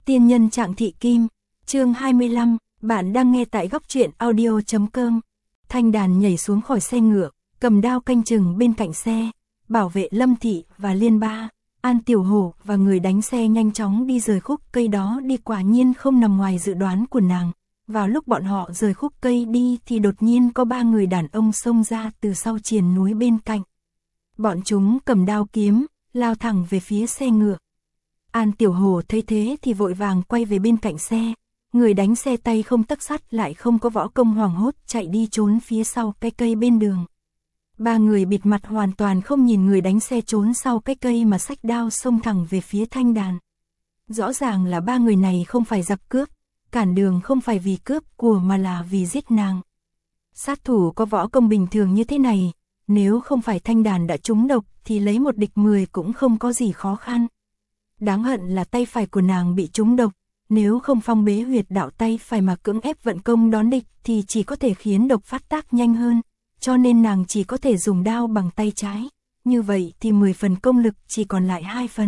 Tiên nhân Trạng Thị Kim, chương 25, bạn đang nghe tại góc truyện audio.com. Thanh Đàn nhảy xuống khỏi xe ngựa, cầm đao canh chừng bên cạnh xe, bảo vệ Lâm Thị và Liên Ba, An Tiểu Hổ và người đánh xe nhanh chóng đi rời khúc cây đó đi, quả nhiên không nằm ngoài dự đoán của nàng. Vào lúc bọn họ rời khúc cây đi thì đột nhiên có 3 người đàn ông xông ra từ sau triền núi bên cạnh. Bọn chúng cầm đao kiếm, lao thẳng về phía xe ngựa. An Tiểu Hổ thấy thế thì vội vàng quay về bên cạnh xe. Người đánh xe tay không tấc sắt lại không có võ công, hoảng hốt chạy đi trốn phía sau cái cây bên đường. 3 người bịt mặt hoàn toàn không nhìn người đánh xe trốn sau cái cây mà xách đao xông thẳng về phía Thanh Đàn. Rõ ràng là 3 người này không phải giặc cướp, cản đường không phải vì cướp của mà là vì giết nàng. Sát thủ có võ công bình thường như thế này, nếu không phải Thanh Đàn đã trúng độc thì lấy 1 địch 10 cũng không có gì khó khăn. Đáng hận là tay phải của nàng bị trúng độc, nếu không phong bế huyệt đạo tay phải mà cưỡng ép vận công đón địch thì chỉ có thể khiến độc phát tác nhanh hơn, cho nên nàng chỉ có thể dùng đao bằng tay trái, như vậy thì 10 phần công lực chỉ còn lại 2 phần.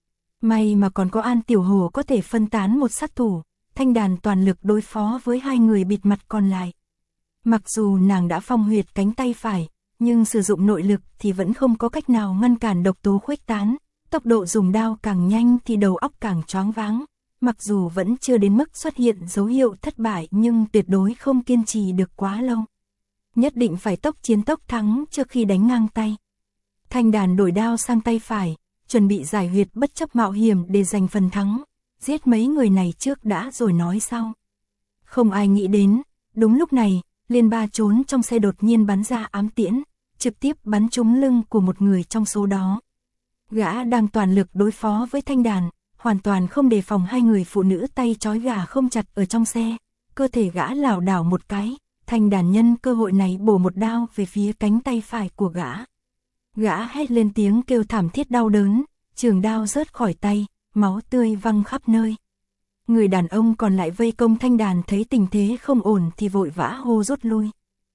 May mà còn có An Tiểu Hổ có thể phân tán một sát thủ, Thanh Đàn toàn lực đối phó với 2 người bịt mặt còn lại. Mặc dù nàng đã phong huyệt cánh tay phải, nhưng sử dụng nội lực thì vẫn không có cách nào ngăn cản độc tố khuếch tán. Tốc độ dùng đao càng nhanh thì đầu óc càng choáng váng, mặc dù vẫn chưa đến mức xuất hiện dấu hiệu thất bại nhưng tuyệt đối không kiên trì được quá lâu. Nhất định phải tốc chiến tốc thắng trước khi đánh ngang tay. Thanh Đàn đổi đao sang tay phải, chuẩn bị giải huyệt bất chấp mạo hiểm để giành phần thắng, giết mấy người này trước đã rồi nói sau. Không ai nghĩ đến, đúng lúc này, Liên Ba trốn trong xe đột nhiên bắn ra ám tiễn, trực tiếp bắn trúng lưng của một người trong số đó. Gã đang toàn lực đối phó với Thanh Đàn, hoàn toàn không đề phòng 2 người phụ nữ tay trói gà không chặt ở trong xe. Cơ thể gã lảo đảo một cái, Thanh Đàn nhân cơ hội này bổ một đao về phía cánh tay phải của gã. Gã hét lên tiếng kêu thảm thiết đau đớn, trường đao rớt khỏi tay, máu tươi văng khắp nơi. Người đàn ông còn lại vây công Thanh Đàn thấy tình thế không ổn thì vội vã hô rút lui.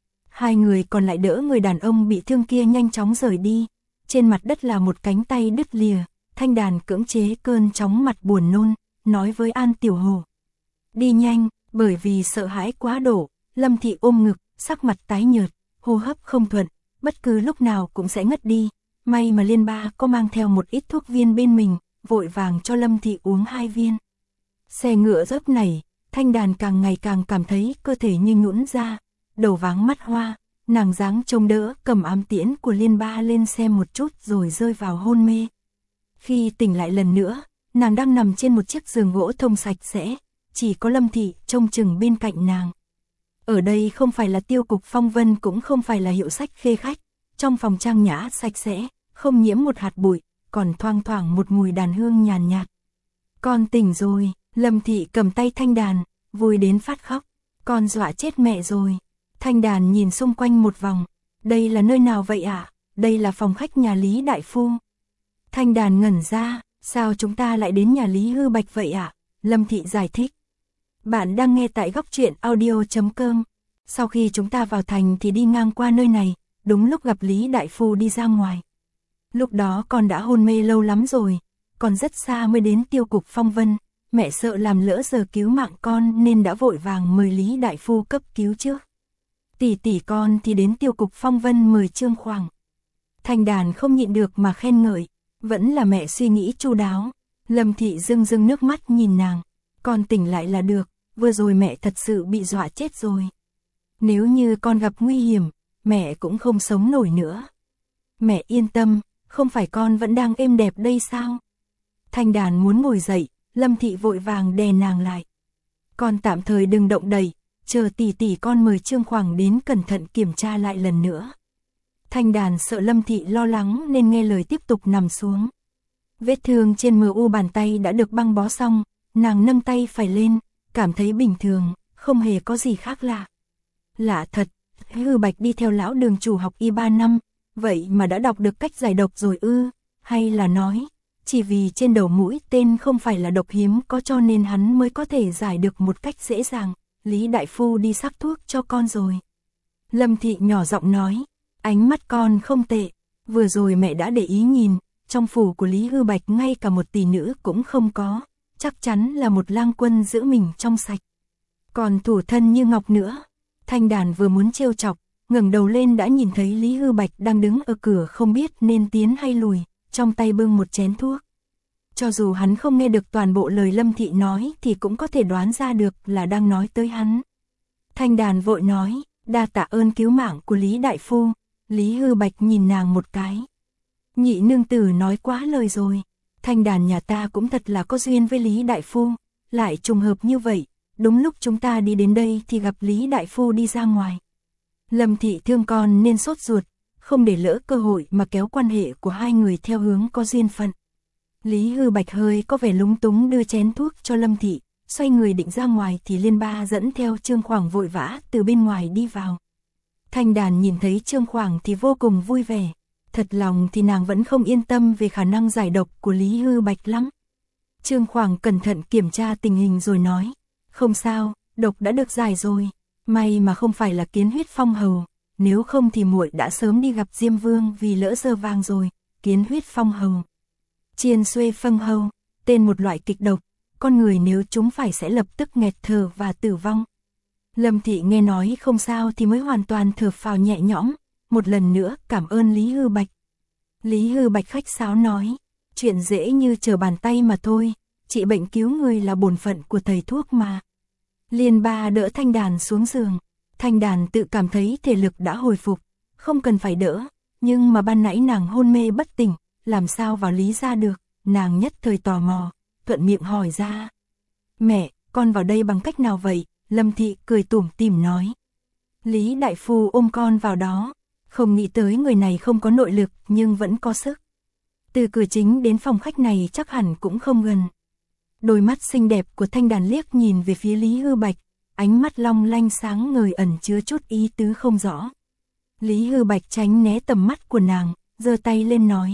2 người còn lại đỡ người đàn ông bị thương kia nhanh chóng rời đi. Trên mặt đất là một cánh tay đứt lìa, Thanh Đàn cưỡng chế cơn chóng mặt buồn nôn, nói với An Tiểu Hổ. Đi nhanh, bởi vì sợ hãi quá độ, Lâm Thị ôm ngực, sắc mặt tái nhợt, hô hấp không thuận, bất cứ lúc nào cũng sẽ ngất đi. May mà Liên Ba có mang theo một ít thuốc viên bên mình, vội vàng cho Lâm Thị uống 2 viên. Xe ngựa dốc này, Thanh Đàn càng ngày càng cảm thấy cơ thể như nhũn ra, đầu váng mắt hoa. Nàng dáng trông đỡ cầm ám tiễn của Liên Ba lên xem một chút rồi rơi vào hôn mê. Khi tỉnh lại lần nữa, nàng đang nằm trên một chiếc giường gỗ thông sạch sẽ, chỉ có Lâm Thị trông chừng bên cạnh nàng. Ở đây không phải là Tiêu Cục Phong Vân cũng không phải là hiệu sách Khê Khách, trong phòng trang nhã sạch sẽ, không nhiễm một hạt bụi, còn thoang thoảng một mùi đàn hương nhàn nhạt. Con tỉnh rồi, Lâm Thị cầm tay Thanh Đàn, vui đến phát khóc, con dọa chết mẹ rồi. Thanh Đàn nhìn xung quanh một vòng, đây là nơi nào vậy ạ? Đây là phòng khách nhà Lý Đại Phu. Thanh Đàn ngẩn ra, sao chúng ta lại đến nhà Lý Hư Bạch vậy ạ? Lâm Thị giải thích. Bạn đang nghe tại góc truyện audio.com. Sau khi chúng ta vào thành thì đi ngang qua nơi này, đúng lúc gặp Lý Đại Phu đi ra ngoài. Lúc đó con đã hôn mê lâu lắm rồi, còn rất xa mới đến Tiêu Cục Phong Vân. Mẹ sợ làm lỡ giờ cứu mạng con nên đã vội vàng mời Lý Đại Phu cấp cứu trước. Tỷ con thì đến Tiêu Cục Phong Vân mời Trương Khoảng. Thanh Đàn không nhịn được mà khen ngợi, vẫn là mẹ suy nghĩ chu đáo. Lâm Thị rưng rưng nước mắt nhìn nàng, con tỉnh lại là được, vừa rồi mẹ thật sự bị dọa chết rồi. Nếu như con gặp nguy hiểm, mẹ cũng không sống nổi nữa. Mẹ yên tâm, không phải con vẫn đang êm đẹp đây sao? Thanh Đàn muốn ngồi dậy, Lâm Thị vội vàng đè nàng lại. Con tạm thời đừng động đậy, chờ tỷ con mời Trương Khoảng đến cẩn thận kiểm tra lại lần nữa. Thanh Đàn sợ Lâm Thị lo lắng nên nghe lời tiếp tục nằm xuống. Vết thương trên mu bàn tay đã được băng bó xong, nàng nâng tay phải lên, cảm thấy bình thường, không hề có gì khác lạ. Lạ thật, Hư Bạch đi theo lão đường chủ học y 3 năm, vậy mà đã đọc được cách giải độc rồi ư? Hay là nói, chỉ vì trên đầu mũi tên không phải là độc hiếm có cho nên hắn mới có thể giải được một cách dễ dàng. Lý Đại Phu đi sắc thuốc cho con rồi. Lâm Thị nhỏ giọng nói, ánh mắt con không tệ, vừa rồi mẹ đã để ý nhìn, trong phủ của Lý Hư Bạch ngay cả một tỷ nữ cũng không có, chắc chắn là một lang quân giữ mình trong sạch. Còn thủ thân như ngọc nữa. Thanh Đàn vừa muốn trêu chọc, ngẩng đầu lên đã nhìn thấy Lý Hư Bạch đang đứng ở cửa không biết nên tiến hay lùi, trong tay bưng một chén thuốc. Cho dù hắn không nghe được toàn bộ lời Lâm Thị nói thì cũng có thể đoán ra được là đang nói tới hắn. Thanh Đàn vội nói, đa tạ ơn cứu mạng của Lý Đại Phu. Lý Hư Bạch nhìn nàng một cái. Nhị nương tử nói quá lời rồi. Thanh Đàn nhà ta cũng thật là có duyên với Lý Đại Phu. Lại trùng hợp như vậy, đúng lúc chúng ta đi đến đây thì gặp Lý Đại Phu đi ra ngoài. Lâm Thị thương con nên sốt ruột, không để lỡ cơ hội mà kéo quan hệ của hai người theo hướng có duyên phận. Lý Hư Bạch hơi có vẻ lúng túng đưa chén thuốc cho Lâm Thị, xoay người định ra ngoài thì Liên Ba dẫn theo Trương Khoảng vội vã từ bên ngoài đi vào. Thanh Đàn nhìn thấy Trương Khoảng thì vô cùng vui vẻ, thật lòng thì nàng vẫn không yên tâm về khả năng giải độc của Lý Hư Bạch lắm. Trương Khoảng cẩn thận kiểm tra tình hình rồi nói, không sao, độc đã được giải rồi, may mà không phải là kiến huyết phong hầu, nếu không thì muội đã sớm đi gặp Diêm Vương vì lỡ giờ vàng rồi. Kiến huyết phong hầu, chiên xuê phân hầu, tên một loại kịch độc, con người nếu chúng phải sẽ lập tức nghẹt thở và tử vong. Lâm Thị nghe nói không sao thì mới hoàn toàn thở phào nhẹ nhõm, một lần nữa cảm ơn Lý Hư Bạch. Lý Hư Bạch khách sáo nói, chuyện dễ như trở bàn tay mà thôi, trị bệnh cứu người là bổn phận của thầy thuốc mà. Liên Ba đỡ Thanh Đàn xuống giường, Thanh Đàn tự cảm thấy thể lực đã hồi phục, không cần phải đỡ, nhưng mà ban nãy nàng hôn mê bất tỉnh, làm sao vào Lý gia được, nàng nhất thời tò mò, thuận miệng hỏi ra. Mẹ, con vào đây bằng cách nào vậy? Lâm Thị cười tủm tỉm nói. Lý Đại Phu ôm con vào đó, không nghĩ tới người này không có nội lực nhưng vẫn có sức. Từ cửa chính đến phòng khách này chắc hẳn cũng không gần. Đôi mắt xinh đẹp của Thanh Đàn liếc nhìn về phía Lý Hư Bạch, ánh mắt long lanh sáng ngời ẩn chứa chút ý tứ không rõ. Lý Hư Bạch tránh né tầm mắt của nàng, giơ tay lên nói.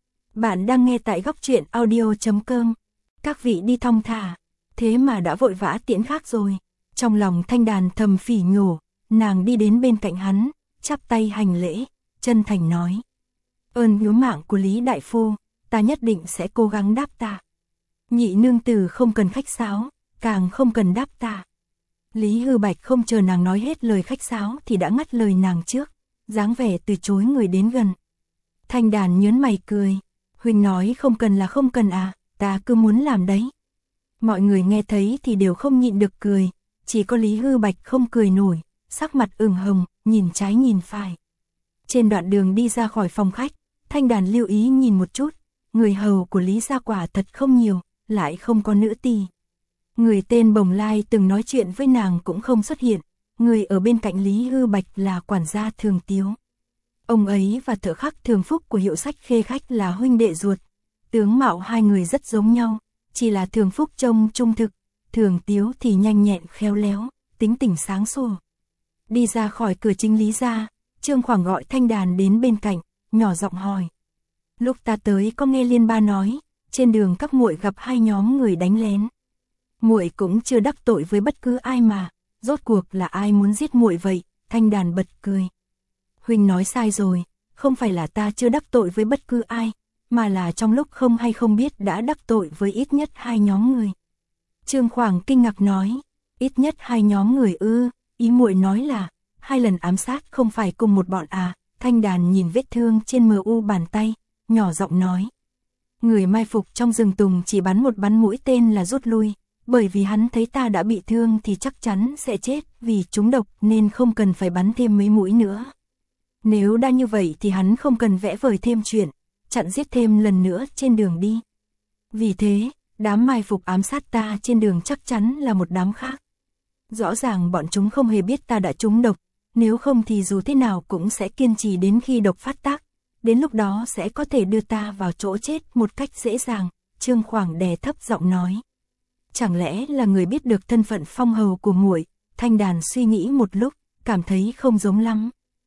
Bạn đang nghe tại góc truyện audio.com. Các vị đi thong thả, thế mà đã vội vã tiễn khác rồi. Trong lòng Thanh Đàn thầm phỉ nhổ, nàng đi đến bên cạnh hắn, chắp tay hành lễ, chân thành nói. Ơn cứu mạng của Lý Đại Phu, ta nhất định sẽ cố gắng đáp tạ. Nhị nương tử không cần khách sáo, càng không cần đáp tạ. Lý Hư Bạch không chờ nàng nói hết lời khách sáo thì đã ngắt lời nàng trước, dáng vẻ từ chối người đến gần. Thanh Đàn nhớn mày cười, huynh nói không cần là không cần à, ta cứ muốn làm đấy. Mọi người nghe thấy thì đều không nhịn được cười, chỉ có Lý Hư Bạch không cười nổi, sắc mặt ửng hồng, nhìn trái nhìn phải. Trên đoạn đường đi ra khỏi phòng khách, Thanh Đàn lưu ý nhìn một chút, người hầu của Lý gia quả thật không nhiều, lại không có nữ tỳ. Người tên Bồng Lai từng nói chuyện với nàng cũng không xuất hiện, người ở bên cạnh Lý Hư Bạch là quản gia Thường Tiếu. Ông ấy và thợ khắc Thường Phúc của hiệu sách Khê Khách là huynh đệ ruột, tướng mạo hai người rất giống nhau, chỉ là Thường Phúc trông trung thực, Thường Tiếu thì nhanh nhẹn khéo léo, tính tình sáng sủa. Đi ra khỏi cửa chính Lý gia, Trương Khoảng gọi Thanh Đàn đến bên cạnh, nhỏ giọng hỏi. Lúc ta tới có nghe Liên Ba nói, trên đường các muội gặp hai nhóm người đánh lén. Muội cũng chưa đắc tội với bất cứ ai mà, rốt cuộc là ai muốn giết muội vậy? Thanh Đàn bật cười. Huynh nói sai rồi, không phải là ta chưa đắc tội với bất cứ ai, mà là trong lúc không hay không biết đã đắc tội với ít nhất hai nhóm người. Trương Khoảng kinh ngạc nói, ít nhất hai nhóm người ư? Ý muội nói là hai lần ám sát không phải cùng một bọn à? Thanh Đàn nhìn vết thương trên MU bàn tay, nhỏ giọng nói. Người mai phục trong rừng tùng chỉ bắn một bắn mũi tên là rút lui, bởi vì hắn thấy ta đã bị thương thì chắc chắn sẽ chết vì trúng độc nên không cần phải bắn thêm mấy mũi nữa. Nếu đã như vậy thì hắn không cần vẽ vời thêm chuyện, chặn giết thêm lần nữa trên đường đi. Vì thế, đám mai phục ám sát ta trên đường chắc chắn là một đám khác. Rõ ràng bọn chúng không hề biết ta đã trúng độc, nếu không thì dù thế nào cũng sẽ kiên trì đến khi độc phát tác, đến lúc đó sẽ có thể đưa ta vào chỗ chết một cách dễ dàng. Trương Khoảng đè thấp giọng nói. Chẳng lẽ là người biết được thân phận phong hầu của muội? Thanh Đàn suy nghĩ một lúc, cảm thấy không giống lắm.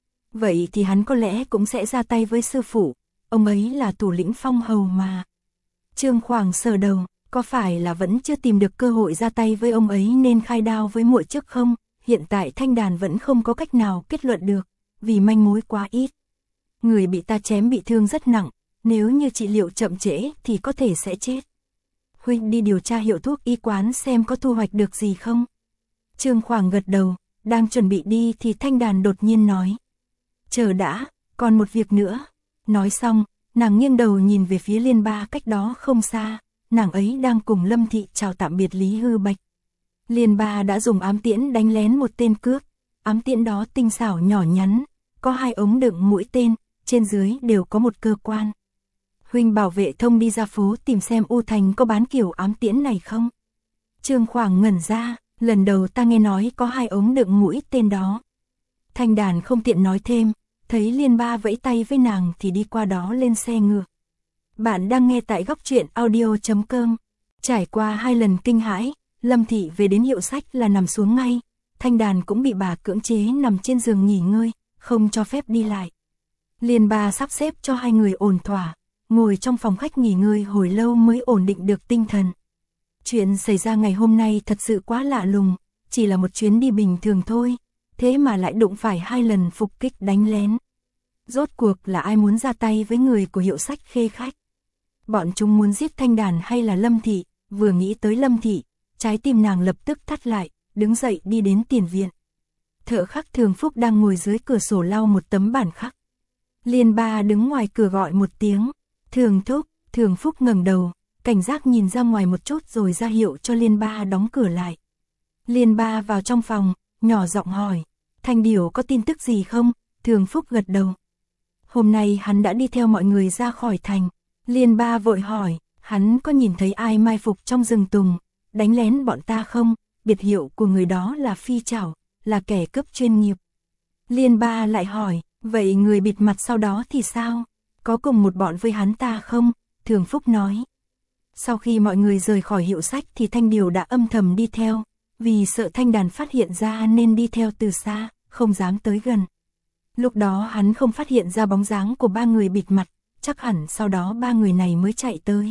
Vậy thì hắn có lẽ cũng sẽ ra tay với sư phụ, ông ấy là thủ lĩnh phong hầu mà. Trương Khoảng sờ đầu, có phải là vẫn chưa tìm được cơ hội ra tay với ông ấy nên khai đao với muội trước không? Hiện tại Thanh Đàn vẫn không có cách nào kết luận được, vì manh mối quá ít. Người bị ta chém bị thương rất nặng, nếu như trị liệu chậm trễ thì có thể sẽ chết. Huynh đi điều tra hiệu thuốc y quán xem có thu hoạch được gì không? Trương Khoảng gật đầu, đang chuẩn bị đi thì Thanh Đàn đột nhiên nói. Chờ đã, còn một việc nữa. Nói xong, nàng nghiêng đầu nhìn về phía Liên Ba cách đó không xa, nàng ấy đang cùng Lâm Thị chào tạm biệt Lý Hư Bạch. Liên Ba đã dùng ám tiễn đánh lén một tên cướp, ám tiễn đó tinh xảo nhỏ nhắn, có 2 ống đựng mũi tên, trên dưới đều có một cơ quan. Huynh bảo vệ Thông đi ra phố tìm xem U Thành có bán kiểu ám tiễn này không? Trương Khoảng ngẩn ra, lần đầu ta nghe nói có 2 ống đựng mũi tên đó. Thanh Đàn không tiện nói thêm, thấy Liên Ba vẫy tay với nàng thì đi qua đó lên xe ngựa. Bạn đang nghe tại góc truyện audio.com. Trải qua 2 lần kinh hãi, Lâm Thị về đến hiệu sách là nằm xuống ngay. Thanh Đàn cũng bị bà cưỡng chế nằm trên giường nghỉ ngơi, không cho phép đi lại. Liên Ba sắp xếp cho 2 người ổn thỏa, ngồi trong phòng khách nghỉ ngơi hồi lâu mới ổn định được tinh thần. Chuyện xảy ra ngày hôm nay thật sự quá lạ lùng, chỉ là một chuyến đi bình thường thôi, thế mà lại đụng phải 2 lần phục kích đánh lén. Rốt cuộc là ai muốn ra tay với người của hiệu sách Khê Khách? Bọn chúng muốn giết Thanh Đàn hay là Lâm Thị? Vừa nghĩ tới Lâm Thị, trái tim nàng lập tức thắt lại, đứng dậy đi đến tiền viện. Thợ khắc Thường Phúc đang ngồi dưới cửa sổ lau một tấm bản khắc. Liên Ba đứng ngoài cửa gọi một tiếng, Thường Thúc. Thường Phúc ngẩng đầu, cảnh giác nhìn ra ngoài một chút rồi ra hiệu cho Liên Ba đóng cửa lại. Liên Ba vào trong phòng, nhỏ giọng hỏi, Thanh Điểu có tin tức gì không? Thường Phúc gật đầu. Hôm nay hắn đã đi theo mọi người ra khỏi thành. Liên Ba vội hỏi, hắn có nhìn thấy ai mai phục trong rừng tùng, đánh lén bọn ta không? Biệt hiệu của người đó là Phi Chảo, là kẻ cướp chuyên nghiệp. Liên Ba lại hỏi, vậy người bịt mặt sau đó thì sao? Có cùng một bọn với hắn ta không? Thường Phúc nói. Sau khi mọi người rời khỏi hiệu sách thì Thanh Điều đã âm thầm đi theo, vì sợ Thanh Đàn phát hiện ra nên đi theo từ xa, không dám tới gần. Lúc đó hắn không phát hiện ra bóng dáng của 3 người bịt mặt, chắc hẳn sau đó 3 người này mới chạy tới.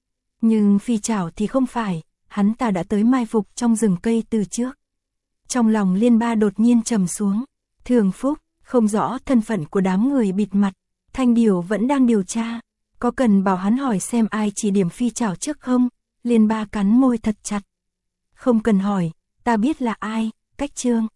Nhưng Phi Chảo thì không phải, hắn ta đã tới mai phục trong rừng cây từ trước. Trong lòng Liên Ba đột nhiên trầm xuống. Thường Phúc, không rõ thân phận của đám người bịt mặt, Thanh Điều vẫn đang điều tra. Có cần bảo hắn hỏi xem ai chỉ điểm Phi Chảo trước không? Liên Ba cắn môi thật chặt. Không cần hỏi, ta biết là ai, Cách Trương.